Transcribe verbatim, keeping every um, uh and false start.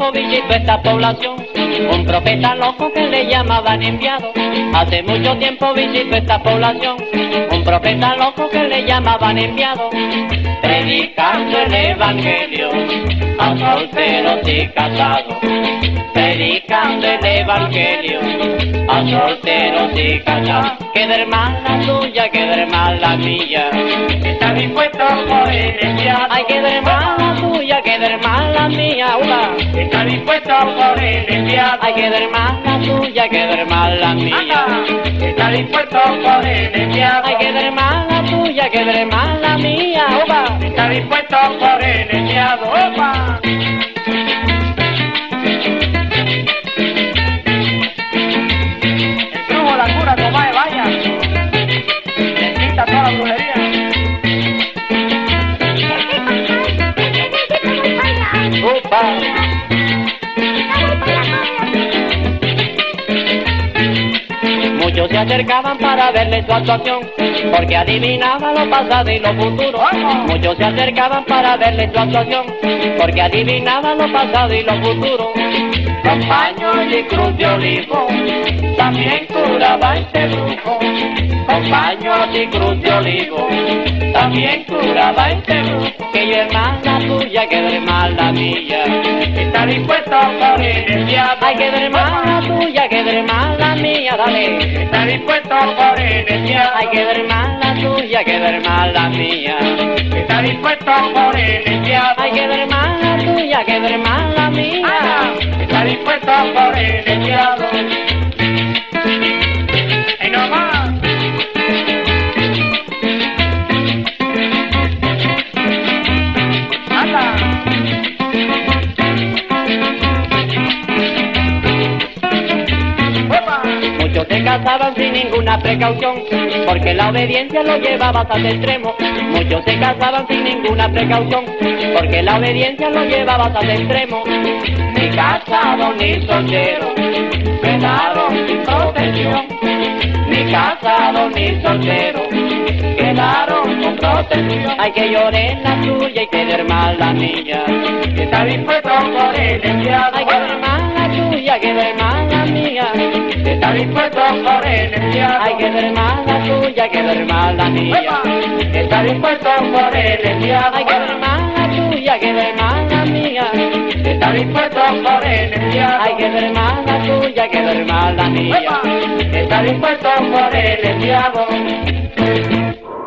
tiempo visitó esta población un profeta loco que le llamaban enviado. Hace mucho tiempo visitó esta población un profeta loco que le llamaban enviado. Predicando el evangelio a solteros y casados. Predicando el evangelio a solteros y casados. Que de hermana tuya, que de hermana mía, está dispuesto por el enviado. ay, que de hermana tuya, que de hermana mía, uva. Está dispuesto por el enviado. Ay, que de hermana tuya, que de hermana mía. Anda, está dispuesto por el enviado. Ay, que de hermana tuya, que de hermana mía, uva. Está dispuesto por el enviado. Opa. El brujo, la cura, Tomás, vaya. Le quita toda la brujería. Upa. Muchos se acercaban para verle su actuación, porque adivinaba lo pasado y lo futuro. Muchos se acercaban para verle su actuación, porque adivinaba lo pasado y lo futuro. Con paños y cruz de olivo, también curaba este brujo. Con paños y cruz de olivo, también curaba este brujo. Que yo hermana tuya, que de hermana mía, Está dispuesto por el enviado. ay, que de hermana tuya, que de hermana mía, dale. Está dispuesto por el enviado. Ay, que de hermana tuya, que de hermana mía. Está dispuesto por el enviado. Ay, que de hermana tuya, que de hermana mía. Anda, está dispuesto por el enviado. ¡Y no más! ¡Anda! ¡Opa! Muchos se casaban sin ninguna precaución, porque la obediencia lo llevaba hasta el extremo. Muchos se casaban sin ninguna precaución, porque la obediencia lo llevaba hasta el extremo. Ni casado ni soltero quedaron sin protección. Ni casado ni soltero quedaron con protección. Ay, que lloré la tuya y que de hermana mía. Está dispuesto por el enviado. Ay, que de hermana tuya, que de hermana mía. Está dispuesto por el enviado. Ay, que de hermana tuya, que de hermana mía. ¡Epa! Está dispuesto por el enviado. Ay, que de hermana tuya, que de hermana mía. Está dispuesto por el enviado. Ay, que de hermana tuya, que de hermana mía. ¡Epa! Está dispuesto por el enviado.